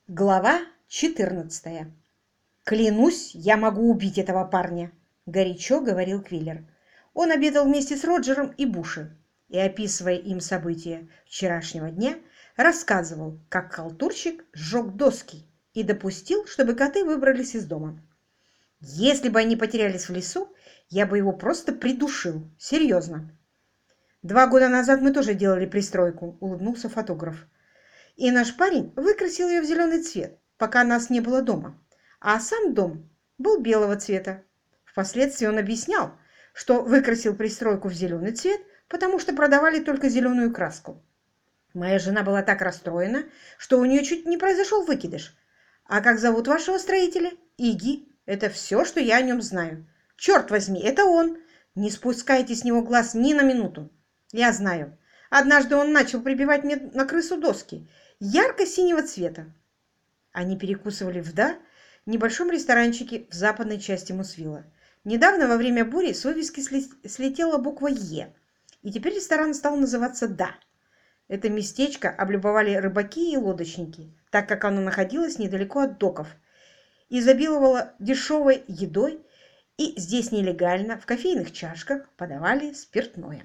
Глава 14. «Клянусь, я могу убить этого парня», — горячо говорил Квиллер. Он обедал вместе с Роджером и Буши и, описывая им события вчерашнего дня, рассказывал, как халтурщик сжег доски и допустил, чтобы коты выбрались из дома. «Если бы они потерялись в лесу, я бы его просто придушил. Серьезно». «2 года назад мы тоже делали пристройку», — улыбнулся фотограф. И наш парень выкрасил ее в зеленый цвет, пока нас не было дома. А сам дом был белого цвета. Впоследствии он объяснял, что выкрасил пристройку в зеленый цвет, потому что продавали только зеленую краску. Моя жена была так расстроена, что у нее чуть не произошел выкидыш. А как зовут вашего строителя? Иги. Это все, что я о нем знаю. Черт возьми, это он. Не спускайте с него глаз ни на минуту. Я знаю. Однажды он начал прибивать мне на крысу доски ярко-синего цвета. Они перекусывали в небольшом ресторанчике в западной части Мусвилла. Недавно во время бури с вывески слетела буква «Е», и теперь ресторан стал называться «Да». Это местечко облюбовали рыбаки и лодочники, так как оно находилось недалеко от доков, изобиловало дешевой едой, и здесь нелегально в кофейных чашках подавали спиртное.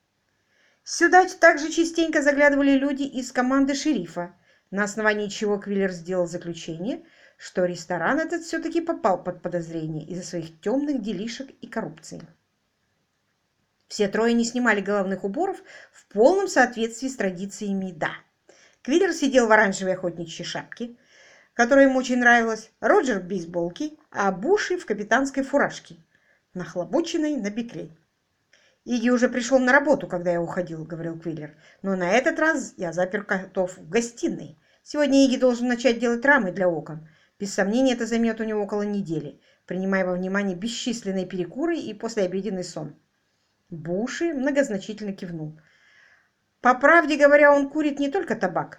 Сюда также частенько заглядывали люди из команды шерифа, на основании чего Квиллер сделал заключение, что ресторан этот все-таки попал под подозрение из-за своих темных делишек и коррупции. Все трое не снимали головных уборов в полном соответствии с традициями «Да». Квиллер сидел в оранжевой охотничьей шапке, которая ему очень нравилась, Роджер в бейсболке, а Буши в капитанской фуражке, нахлобученной на бекрень. «Иги уже пришел на работу, когда я уходил», — говорил Квиллер. «Но на этот раз я запер котов в гостиной. Сегодня Иги должен начать делать рамы для окон. Без сомнения, это займет у него около недели, принимая во внимание бесчисленные перекуры и послеобеденный сон». Буши многозначительно кивнул. «По правде говоря, он курит не только табак.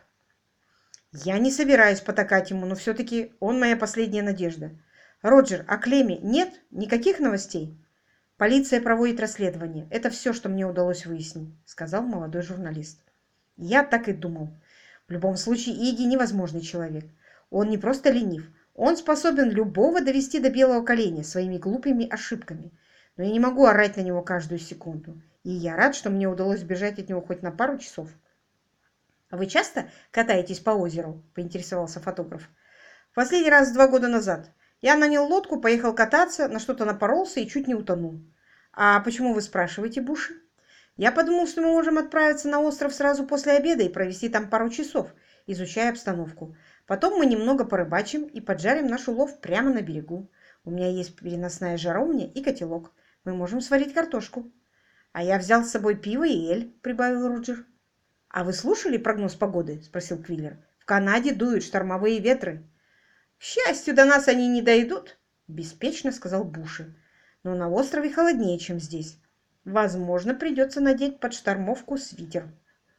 Я не собираюсь потакать ему, но все-таки он моя последняя надежда. Роджер, о Клеме нет никаких новостей?» «Полиция проводит расследование. Это все, что мне удалось выяснить», — сказал молодой журналист. «Я так и думал. В любом случае, Иги невозможный человек. Он не просто ленив. Он способен любого довести до белого коленя своими глупыми ошибками. Но я не могу орать на него каждую секунду. И я рад, что мне удалось сбежать от него хоть на пару часов». «А вы часто катаетесь по озеру?» — поинтересовался фотограф. «Последний раз 2 года назад. Я нанял лодку, поехал кататься, на что-то напоролся и чуть не утонул». «А почему вы спрашиваете, Буши?» «Я подумал, что мы можем отправиться на остров сразу после обеда и провести там пару часов, изучая обстановку. Потом мы немного порыбачим и поджарим наш улов прямо на берегу. У меня есть переносная жаровня и котелок. Мы можем сварить картошку». «А я взял с собой пиво и эль», — прибавил Роджер. «А вы слушали прогноз погоды?» — спросил Квиллер. «В Канаде дуют штормовые ветры». «К счастью, до нас они не дойдут», — беспечно сказал Буши. «Но на острове холоднее, чем здесь. Возможно, придется надеть под штормовку свитер».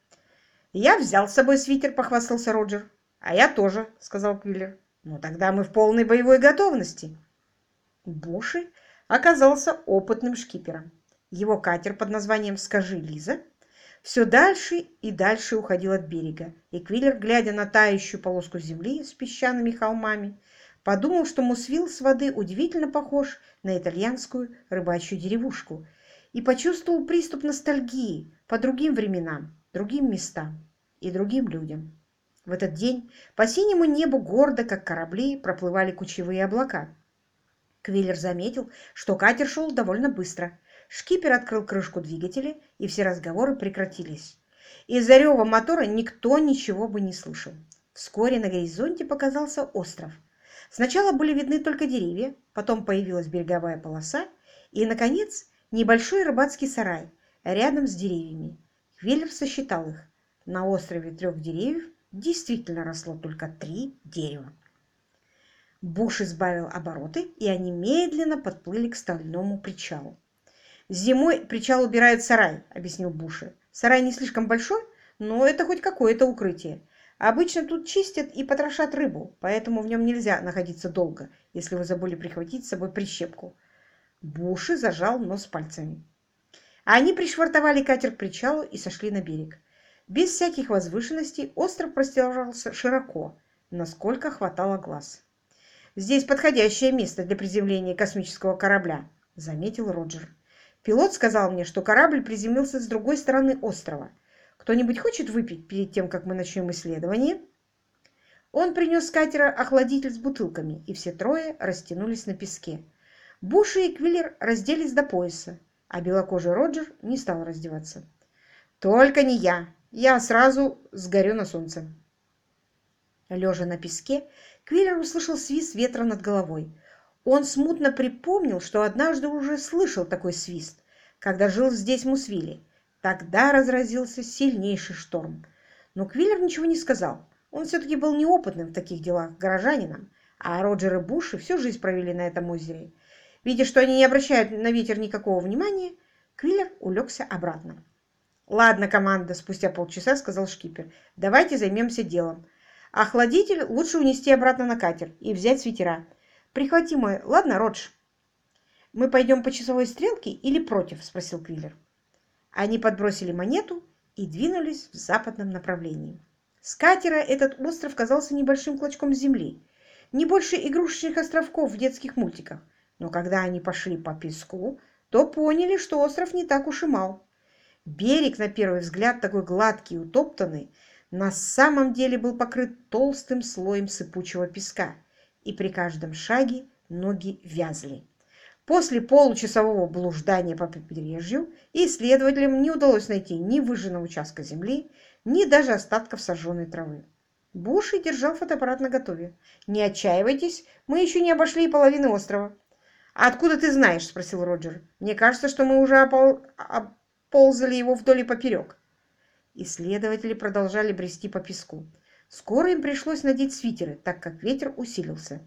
«Я взял с собой свитер», — похвастался Роджер. «А я тоже», — сказал Квиллер. «Ну, тогда мы в полной боевой готовности». Буши оказался опытным шкипером. Его катер под названием «Скажи, Лиза» все дальше и дальше уходил от берега, и Квиллер, глядя на тающую полоску земли с песчаными холмами, подумал, что Мусвилл с воды удивительно похож на итальянскую рыбачью деревушку, и почувствовал приступ ностальгии по другим временам, другим местам и другим людям. В этот день по синему небу гордо, как корабли, проплывали кучевые облака. Квиллер заметил, что катер шел довольно быстро. Шкипер открыл крышку двигателя, и все разговоры прекратились. Из-за рева мотора никто ничего бы не слышал. Вскоре на горизонте показался остров. Сначала были видны только деревья, потом появилась береговая полоса, и, наконец, небольшой рыбацкий сарай рядом с деревьями. Квиллер сосчитал их. На острове 3 деревьев действительно росло только 3 дерева. Буш избавил обороты, и они медленно подплыли к стальному причалу. «Зимой причал убирают в сарай», — объяснил Буши. «Сарай не слишком большой, но это хоть какое-то укрытие. Обычно тут чистят и потрошат рыбу, поэтому в нем нельзя находиться долго, если вы забыли прихватить с собой прищепку». Буши зажал нос пальцами. Они пришвартовали катер к причалу и сошли на берег. Без всяких возвышенностей остров простирался широко, насколько хватало глаз. «Здесь подходящее место для приземления космического корабля», — заметил Роджер. «Пилот сказал мне, что корабль приземлился с другой стороны острова. Кто-нибудь хочет выпить перед тем, как мы начнем исследование?» Он принес с катера охладитель с бутылками, и все трое растянулись на песке. Буши и Квиллер разделись до пояса, а белокожий Роджер не стал раздеваться. «Только не я. Я сразу сгорю на солнце». Лежа на песке, Квиллер услышал свист ветра над головой. Он смутно припомнил, что однажды уже слышал такой свист, когда жил здесь в Мусвиле. Тогда разразился сильнейший шторм. Но Квиллер ничего не сказал. Он все-таки был неопытным в таких делах горожанином, а Роджер и Буши всю жизнь провели на этом озере. Видя, что они не обращают на ветер никакого внимания, Квиллер улегся обратно. «Ладно, команда», — спустя полчаса сказал шкипер, — «давайте займемся делом. Охладитель лучше унести обратно на катер и взять свитера. Прихвати мой, ладно, Родж?» «Мы пойдем по часовой стрелке или против?» — спросил Квиллер. Они подбросили монету и двинулись в западном направлении. С катера этот остров казался небольшим клочком земли, не больше игрушечных островков в детских мультиках. Но когда они пошли по песку, то поняли, что остров не так уж и мал. Берег, на первый взгляд, такой гладкий и утоптанный, на самом деле был покрыт толстым слоем сыпучего песка, и при каждом шаге ноги вязли. После получасового блуждания по побережью исследователям не удалось найти ни выжженного участка земли, ни даже остатков сожженной травы. Буши держал фотоаппарат наготове. «Не отчаивайтесь, мы еще не обошли и половины острова». «А откуда ты знаешь?» – спросил Роджер. «Мне кажется, что мы уже оползали его вдоль и поперек». Исследователи продолжали брести по песку. Скоро им пришлось надеть свитеры, так как ветер усилился.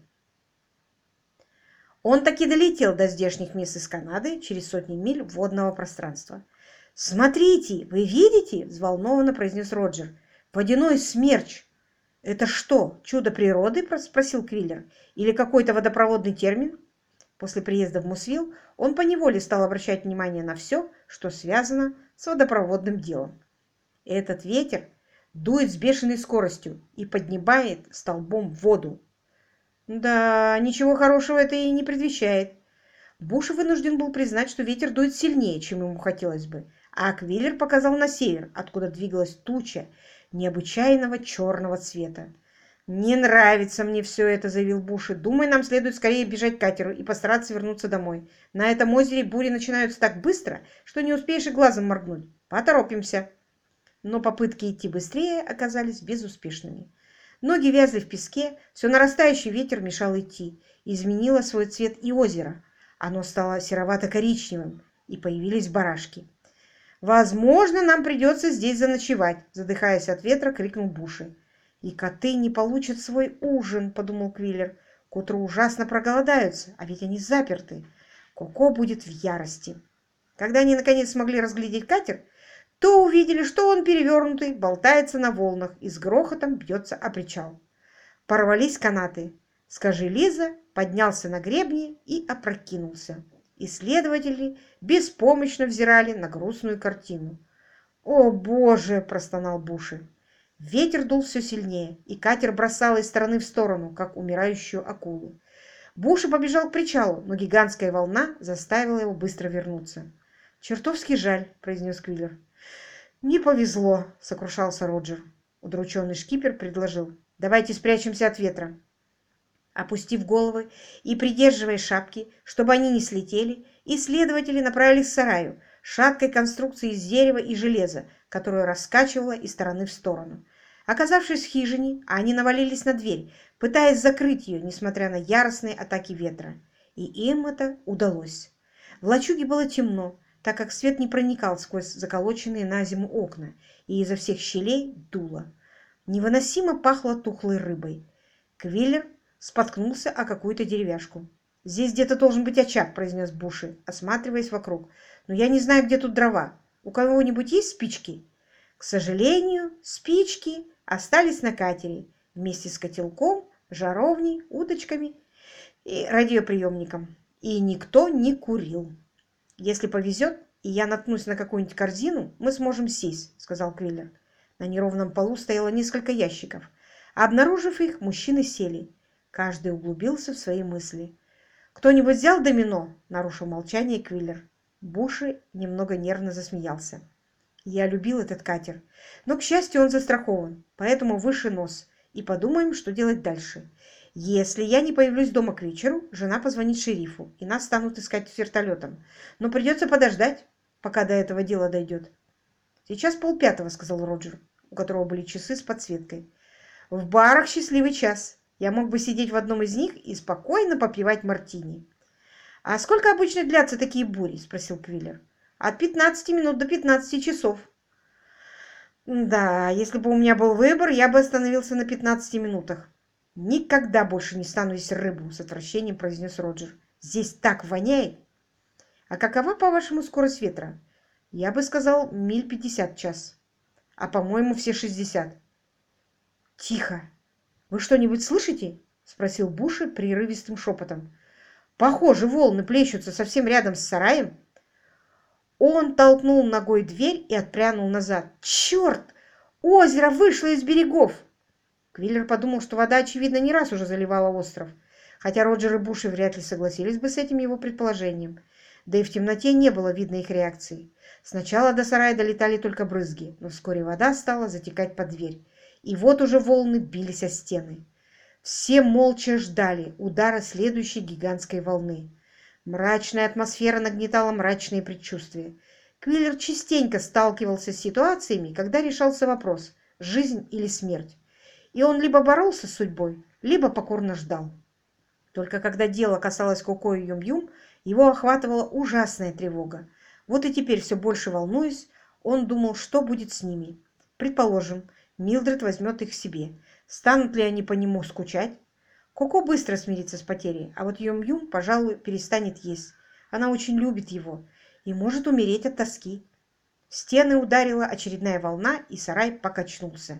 Он таки долетел до здешних мест из Канады через сотни миль водного пространства. «Смотрите, вы видите?» – взволнованно произнес Роджер. «Водяной смерч!» «Это что, чудо природы?» – спросил Квиллер. «Или какой-то водопроводный термин?» После приезда в Мусвилл он поневоле стал обращать внимание на все, что связано с водопроводным делом. Этот ветер дует с бешеной скоростью и поднимает столбом воду. Да, ничего хорошего это и не предвещает. Буш вынужден был признать, что ветер дует сильнее, чем ему хотелось бы, а Квиллер показал на север, откуда двигалась туча необычайного черного цвета. «Не нравится мне все это», — заявил Буши. «Думаю, нам следует скорее бежать к катеру и постараться вернуться домой. На этом озере бури начинаются так быстро, что не успеешь и глазом моргнуть. Поторопимся». Но попытки идти быстрее оказались безуспешными. Ноги вязли в песке, все нарастающий ветер мешал идти. Изменило свой цвет и озеро. Оно стало серовато-коричневым, и появились барашки. «Возможно, нам придется здесь заночевать», — задыхаясь от ветра, крикнул Буши. «И коты не получат свой ужин», — подумал Квиллер. «К утру ужасно проголодаются, а ведь они заперты. Коко будет в ярости». Когда они наконец смогли разглядеть катер, то увидели, что он перевернутый, болтается на волнах и с грохотом бьется о причал. Порвались канаты. Скажи, Лиза поднялся на гребни и опрокинулся. Исследователи беспомощно взирали на грустную картину. «О, Боже!» – простонал Буши. Ветер дул все сильнее, и катер бросал из стороны в сторону, как умирающую акулу. Буши побежал к причалу, но гигантская волна заставила его быстро вернуться. «Чертовски жаль», – произнес Квиллер. «Не повезло», – сокрушался Роджер. Удрученный шкипер предложил: «Давайте спрячемся от ветра». Опустив головы и придерживая шапки, чтобы они не слетели, исследователи направились к сараю, шаткой конструкции из дерева и железа, которую раскачивало из стороны в сторону. Оказавшись в хижине, они навалились на дверь, пытаясь закрыть ее, несмотря на яростные атаки ветра. И им это удалось. В лачуге было темно, так как свет не проникал сквозь заколоченные на зиму окна, и изо всех щелей дуло. Невыносимо пахло тухлой рыбой. Квиллер споткнулся о какую-то деревяшку. «Здесь где-то должен быть очаг», — произнес Буши, осматриваясь вокруг. «Но я не знаю, где тут дрова. У кого-нибудь есть спички?» К сожалению, спички остались на катере вместе с котелком, жаровней, удочками и радиоприемником. И никто не курил. «Если повезет, и я наткнусь на какую-нибудь корзину, мы сможем сесть», — сказал Квиллер. На неровном полу стояло несколько ящиков. Обнаружив их, мужчины сели. Каждый углубился в свои мысли. «Кто-нибудь взял домино?» – нарушил молчание Квиллер. Буши немного нервно засмеялся. «Я любил этот катер, но, к счастью, он застрахован, поэтому выше нос, и подумаем, что делать дальше. Если я не появлюсь дома к вечеру, жена позвонит шерифу, и нас станут искать с вертолетом. Но придется подождать, пока до этого дела дойдет». «Сейчас 4:30, — сказал Роджер, у которого были часы с подсветкой. «В барах счастливый час. Я мог бы сидеть в одном из них и спокойно попивать мартини». «А сколько обычно длятся такие бури?» – спросил Квиллер. «От 15 минут до 15 часов». «Да, если бы у меня был выбор, я бы остановился на 15 минутах». «Никогда больше не стану есть рыбу», – с отвращением произнес Роджер. «Здесь так воняет». «А какова, по-вашему, скорость ветра?» «Я бы сказал, миль 50 в час. А, по-моему, все 60». «Тихо! Вы что-нибудь слышите?» – спросил Буши прерывистым шепотом. «Похоже, волны плещутся совсем рядом с сараем». Он толкнул ногой дверь и отпрянул назад. «Черт! Озеро вышло из берегов!» Квиллер подумал, что вода, очевидно, не раз уже заливала остров, хотя Роджер и Буши вряд ли согласились бы с этим его предположением. Да и в темноте не было видно их реакции. Сначала до сарая долетали только брызги, но вскоре вода стала затекать под дверь. И вот уже волны бились о стены. Все молча ждали удара следующей гигантской волны. Мрачная атмосфера нагнетала мрачные предчувствия. Квиллер частенько сталкивался с ситуациями, когда решался вопрос – жизнь или смерть. И он либо боролся с судьбой, либо покорно ждал. Только когда дело касалось Коко и Юм-Юм, его охватывала ужасная тревога. Вот и теперь, все больше волнуясь, он думал, что будет с ними. Предположим, Милдред возьмет их себе. Станут ли они по нему скучать? Коко быстро смирится с потерей, а вот Юм-Юм, пожалуй, перестанет есть. Она очень любит его и может умереть от тоски. В стены ударила очередная волна, и сарай покачнулся.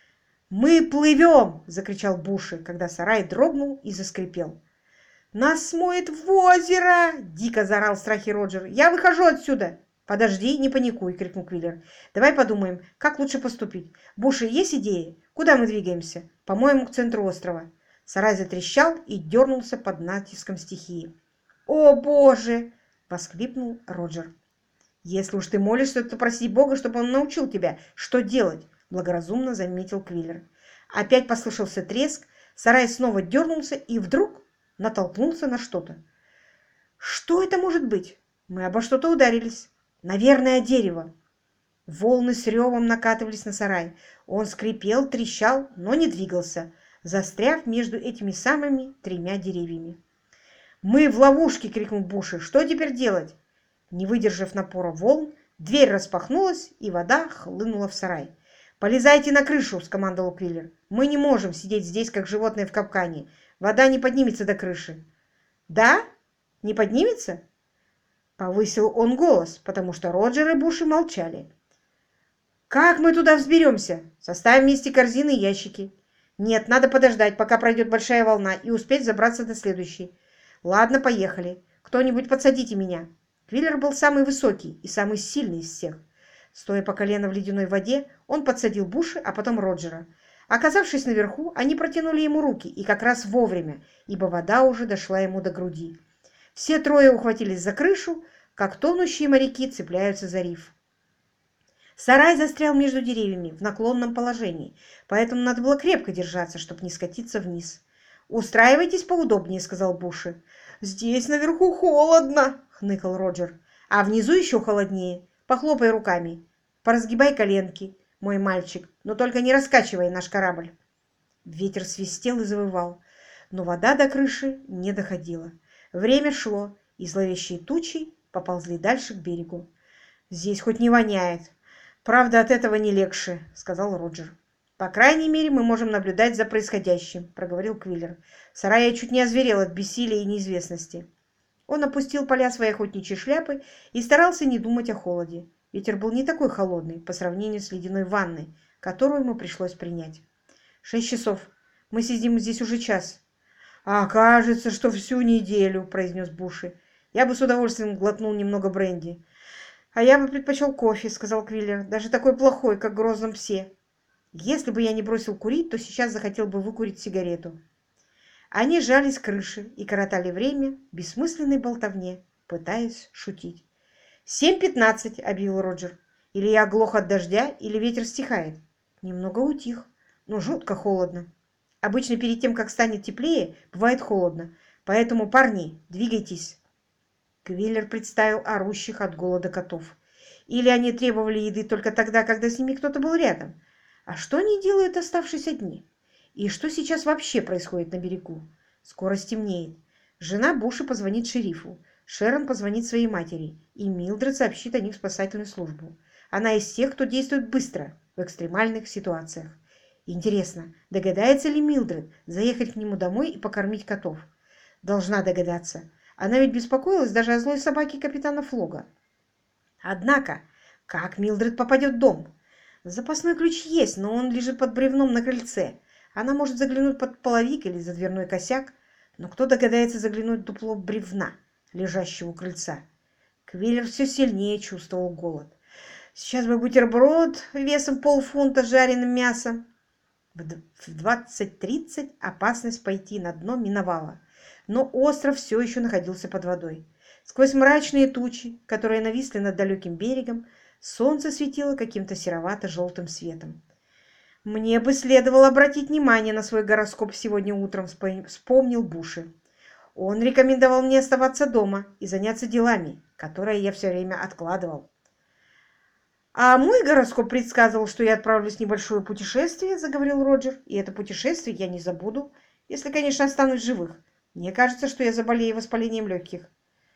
«Мы плывем!» – закричал Буши, когда сарай дрогнул и заскрипел. «Нас смоет в озеро!» – дико заорал в страхе Роджер. «Я выхожу отсюда!» «Подожди, не паникуй!» – крикнул Квиллер. «Давай подумаем, как лучше поступить. Буши, есть идеи? Куда мы двигаемся?» «По-моему, к центру острова». Сарай затрещал и дернулся под натиском стихии. «О, Боже!» – воскликнул Роджер. «Если уж ты молишься, то проси Бога, чтобы он научил тебя, что делать», – благоразумно заметил Квиллер. Опять послышался треск, сарай снова дернулся и вдруг натолкнулся на что-то. «Что это может быть? Мы обо что-то ударились. Наверное, дерево». Волны с ревом накатывались на сарай. Он скрипел, трещал, но не двигался, застряв между этими самыми 3 деревьями. «Мы в ловушке!» — крикнул Буши. «Что теперь делать?» Не выдержав напора волн, дверь распахнулась, и вода хлынула в сарай. «Полезайте на крышу!» — скомандовал Квиллер. «Мы не можем сидеть здесь, как животные в капкане. Вода не поднимется до крыши». «Да? Не поднимется?» Повысил он голос, потому что Роджер и Буши молчали. «Как мы туда взберемся? Составим вместе корзины и ящики». «Нет, надо подождать, пока пройдет большая волна, и успеть забраться до следующей». «Ладно, поехали. Кто-нибудь подсадите меня». Квиллер был самый высокий и самый сильный из всех. Стоя по колено в ледяной воде, он подсадил Буши, а потом Роджера. Оказавшись наверху, они протянули ему руки, и как раз вовремя, ибо вода уже дошла ему до груди. Все трое ухватились за крышу, как тонущие моряки цепляются за риф. Сарай застрял между деревьями в наклонном положении, поэтому надо было крепко держаться, чтобы не скатиться вниз. «Устраивайтесь поудобнее», — сказал Буши. «Здесь наверху холодно», — хныкал Роджер. «А внизу еще холоднее. Похлопай руками. Поразгибай коленки, мой мальчик, но только не раскачивай наш корабль». Ветер свистел и завывал, но вода до крыши не доходила. Время шло, и зловещие тучи поползли дальше к берегу. «Здесь хоть не воняет. Правда, от этого не легче», — сказал Роджер. «По крайней мере, мы можем наблюдать за происходящим», — проговорил Квиллер. В сарае чуть не озверел от бессилия и неизвестности. Он опустил поля своей охотничьей шляпы и старался не думать о холоде. Ветер был не такой холодный по сравнению с ледяной ванной, которую ему пришлось принять. 6 часов. Мы сидим здесь уже час. «А кажется, что всю неделю», — произнес Буши. «Я бы с удовольствием глотнул немного бренди». «А я бы предпочел кофе», — сказал Квиллер. «Даже такой плохой, как в «Грозном псе». Если бы я не бросил курить, то сейчас захотел бы выкурить сигарету. Они жались к крыше и коротали время в бессмысленной болтовне, пытаясь шутить. «7:15», — объявил Роджер. «Или я оглох от дождя, или ветер стихает». Немного утих, но жутко холодно. Обычно перед тем, как станет теплее, бывает холодно. Поэтому, парни, двигайтесь. Квиллер представил орущих от голода котов. Или они требовали еды только тогда, когда с ними кто-то был рядом. А что они делают, оставшись одни? И что сейчас вообще происходит на берегу? Скоро стемнеет. Жена Буша позвонит шерифу. Шерон позвонит своей матери. И Милдред сообщит о них в спасательную службу. Она из тех, кто действует быстро в экстремальных ситуациях. Интересно, догадается ли Милдред заехать к нему домой и покормить котов? Должна догадаться. Она ведь беспокоилась даже о злой собаке капитана Флога. Однако, как Милдред попадет в дом? Запасной ключ есть, но он лежит под бревном на крыльце. Она может заглянуть под половик или за дверной косяк, но кто догадается заглянуть в дупло бревна, лежащего у крыльца? Квиллер все сильнее чувствовал голод. Сейчас бы бутерброд весом полфунта с жареным мясом. В 20:30 опасность пойти на дно миновала, но остров все еще находился под водой. Сквозь мрачные тучи, которые нависли над далеким берегом, солнце светило каким-то серовато-желтым светом. «Мне бы следовало обратить внимание на свой гороскоп сегодня утром», — вспомнил Буши. «Он рекомендовал мне оставаться дома и заняться делами, которые я все время откладывал». «А мой гороскоп предсказывал, что я отправлюсь в небольшое путешествие», — заговорил Роджер. «И это путешествие я не забуду, если, конечно, останусь живых. Мне кажется, что я заболею воспалением легких».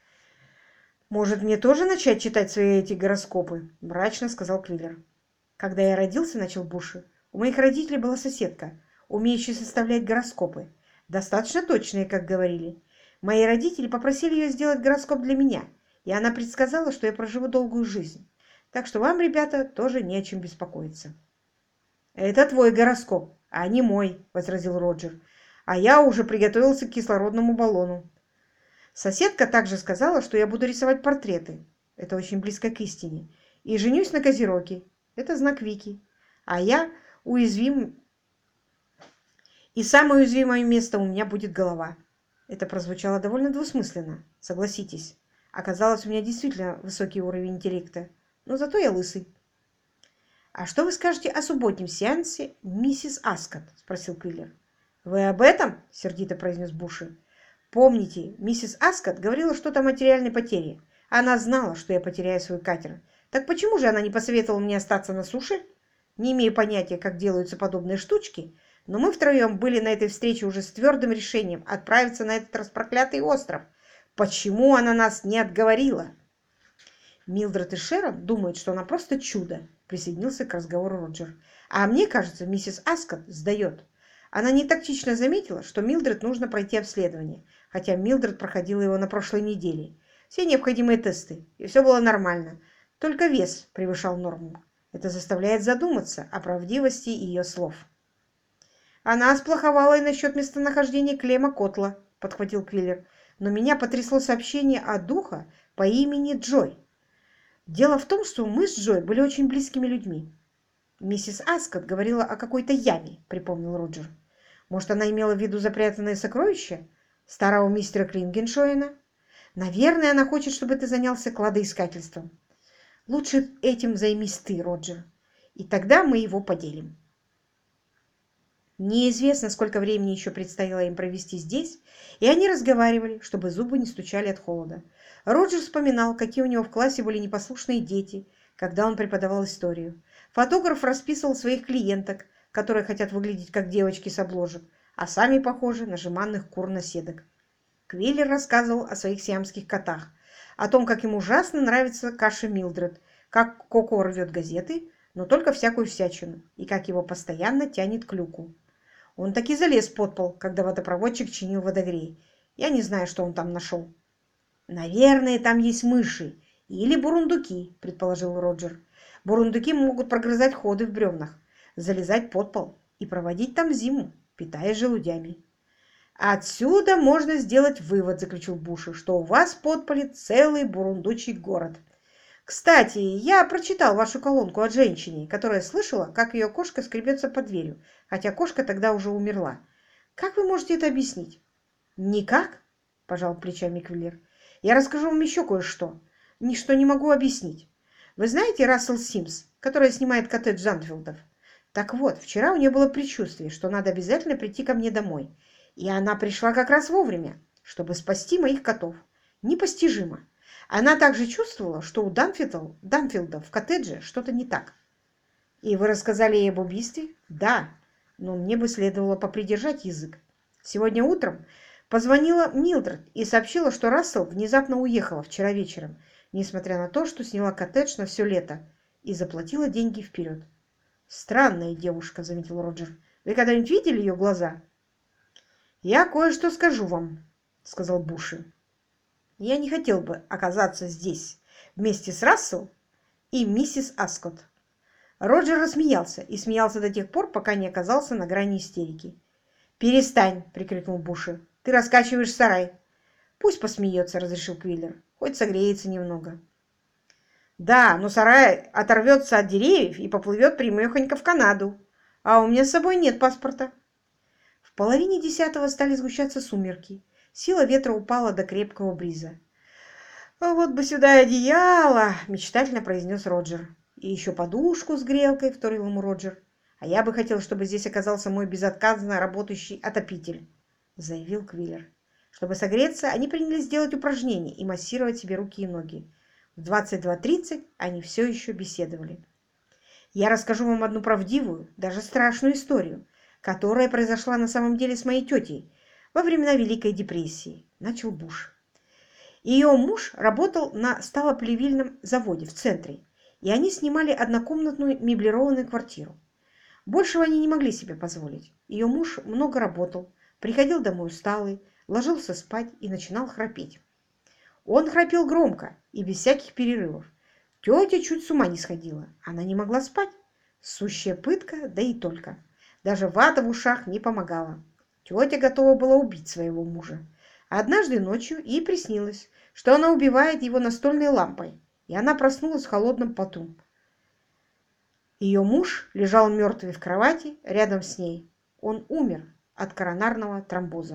«Может, мне тоже начать читать свои эти гороскопы?» — мрачно сказал Квиллер. «Когда я родился, — начал Буши, — у моих родителей была соседка, умеющая составлять гороскопы. Достаточно точные, как говорили. Мои родители попросили ее сделать гороскоп для меня, и она предсказала, что я проживу долгую жизнь. Так что вам, ребята, тоже не о чем беспокоиться». «Это твой гороскоп, а не мой», — возразил Роджер. «А я уже приготовился к кислородному баллону». Соседка также сказала, что я буду рисовать портреты. Это очень близко к истине. И женюсь на Козероге. Это знак Вики. А я уязвим. И самое уязвимое место у меня будет голова. Это прозвучало довольно двусмысленно, согласитесь. Оказалось, у меня действительно высокий уровень интеллекта. Но зато я лысый. «А что вы скажете о субботнем сеансе миссис Аскотт?» – спросил Квиллер. «Вы об этом?» – сердито произнес Буши. «Помните, миссис Аскотт говорила что-то о материальной потере. Она знала, что я потеряю свой катер. Так почему же она не посоветовала мне остаться на суше? Не имею понятия, как делаются подобные штучки, но мы втроем были на этой встрече уже с твердым решением отправиться на этот распроклятый остров. Почему она нас не отговорила?» «Милдред и Шерон думают, что она просто чудо», — присоединился к разговору Роджер. «А мне кажется, миссис Аскотт сдает. Она не тактично заметила, что Милдред нужно пройти обследование, хотя Милдред проходила его на прошлой неделе. Все необходимые тесты, и все было нормально. Только вес превышал норму. Это заставляет задуматься о правдивости ее слов». «Она сплоховала и насчет местонахождения Клема Котла», — подхватил Квиллер. «Но меня потрясло сообщение от духа по имени Джой. Дело в том, что мы с Джой были очень близкими людьми». «Миссис Аскотт говорила о какой-то яме», — припомнил Роджер. «Может, она имела в виду запрятанное сокровище старого мистера Клингеншоена? Наверное, она хочет, чтобы ты занялся кладоискательством. Лучше этим займись ты, Роджер, и тогда мы его поделим». Неизвестно, сколько времени еще предстояло им провести здесь, и они разговаривали, чтобы зубы не стучали от холода. Роджер вспоминал, какие у него в классе были непослушные дети, когда он преподавал историю. Фотограф расписывал своих клиенток, которые хотят выглядеть как девочки с обложек, а сами похожи на жеманных кур-наседок. Квиллер рассказывал о своих сиамских котах, о том, как им ужасно нравится каша Милдред, как Коко рвет газеты, но только всякую всячину, и как его постоянно тянет к люку. Он таки залез под пол, когда водопроводчик чинил водогрей. Я не знаю, что он там нашел. «Наверное, там есть мыши или бурундуки», — предположил Роджер. «Бурундуки могут прогрызать ходы в бревнах, залезать под пол и проводить там зиму, питаясь желудями». «Отсюда можно сделать вывод», — заключил Буши, «что у вас в подполе целый бурундучий город». Кстати, я прочитал вашу колонку о женщине, которая слышала, как ее кошка скребется под дверью, хотя кошка тогда уже умерла. Как вы можете это объяснить? Никак, пожал плечами Квиллер. Я расскажу вам еще кое-что. Ничто не могу объяснить. Вы знаете Рассел Симс, которая снимает коттедж Данфилдов? Так вот, вчера у нее было предчувствие, что надо обязательно прийти ко мне домой. И она пришла как раз вовремя, чтобы спасти моих котов. Непостижимо. Она также чувствовала, что у Данфилдов в коттедже что-то не так. И вы рассказали ей об убийстве? Да, но мне бы следовало попридержать язык. Сегодня утром позвонила Милдред и сообщила, что Рассел внезапно уехала вчера вечером, несмотря на то, что сняла коттедж на все лето и заплатила деньги вперед. «Странная девушка», — заметил Роджер. «Вы когда-нибудь видели ее глаза?» «Я кое-что скажу вам», — сказал Буши. «Я не хотел бы оказаться здесь вместе с Рассел и миссис Аскотт». Роджер рассмеялся и смеялся до тех пор, пока не оказался на грани истерики. «Перестань!» — прикрикнул Буши. «Ты раскачиваешь сарай!» «Пусть посмеется!» — разрешил Квиллер. «Хоть согреется немного». «Да, но сарай оторвется от деревьев и поплывет прямехонько в Канаду. А у меня с собой нет паспорта». В половине 10 стали сгущаться сумерки. Сила ветра упала до крепкого бриза. «Вот бы сюда одеяло!» — мечтательно произнес Роджер. «И еще подушку с грелкой», — вторил ему Роджер. «А я бы хотел, чтобы здесь оказался мой безотказно работающий отопитель», — заявил Квиллер. Чтобы согреться, они принялись делать упражнения и массировать себе руки и ноги. В 22:30 они все еще беседовали. «Я расскажу вам одну правдивую, даже страшную историю, которая произошла на самом деле с моей тетей во времена Великой депрессии», — начал Буш. Ее муж работал на сталоплавильном заводе в центре, и они снимали однокомнатную меблированную квартиру. Большего они не могли себе позволить. Ее муж много работал, приходил домой усталый, ложился спать и начинал храпеть. Он храпел громко и без всяких перерывов. Тетя чуть с ума не сходила. Она не могла спать. Сущая пытка, да и только. Даже вата в ушах не помогала. Тетя готова была убить своего мужа. Однажды ночью ей приснилось, что она убивает его настольной лампой, и она проснулась в холодном поту. Ее муж лежал мертвый в кровати рядом с ней. Он умер от коронарного тромбоза.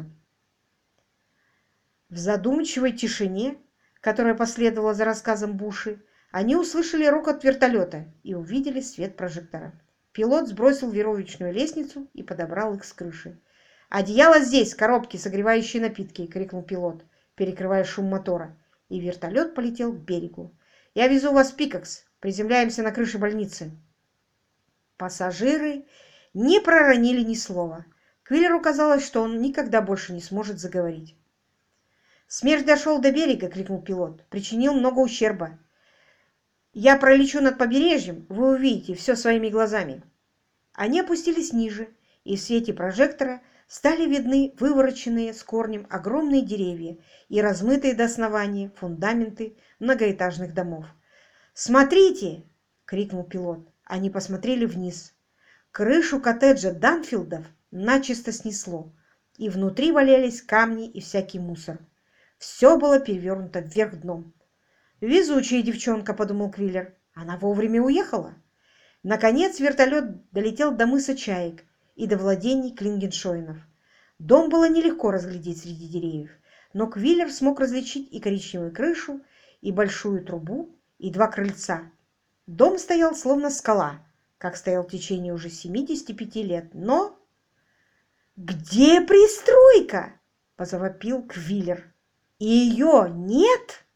В задумчивой тишине, которая последовала за рассказом Буши, они услышали рокот вертолета и увидели свет прожектора. Пилот сбросил веревочную лестницу и подобрал их с крыши. «Одеяло здесь, коробки, согревающие напитки!» — крикнул пилот, перекрывая шум мотора, и вертолет полетел к берегу. «Я везу вас в Пикакс. Приземляемся на крыше больницы». Пассажиры не проронили ни слова. Квиллеру казалось, что он никогда больше не сможет заговорить. «Смерч дошел до берега!» — крикнул пилот. «Причинил много ущерба. Я пролечу над побережьем, вы увидите все своими глазами». Они опустились ниже, и в свете прожектора стали видны вывороченные с корнем огромные деревья и размытые до основания фундаменты многоэтажных домов. «Смотрите!» — крикнул пилот. Они посмотрели вниз. Крышу коттеджа Данфилдов начисто снесло, и внутри валялись камни и всякий мусор. Все было перевернуто вверх дном. «Везучая девчонка», — подумал Квиллер. «Она вовремя уехала». Наконец вертолет долетел до мыса Чаек и до владений Клингеншоинов. Дом было нелегко разглядеть среди деревьев, но Квиллер смог различить и коричневую крышу, и большую трубу, и два крыльца. Дом стоял словно скала, как стоял в течение уже 75 лет, но... «Где пристройка?» — позавопил Квиллер. «Ее нет!»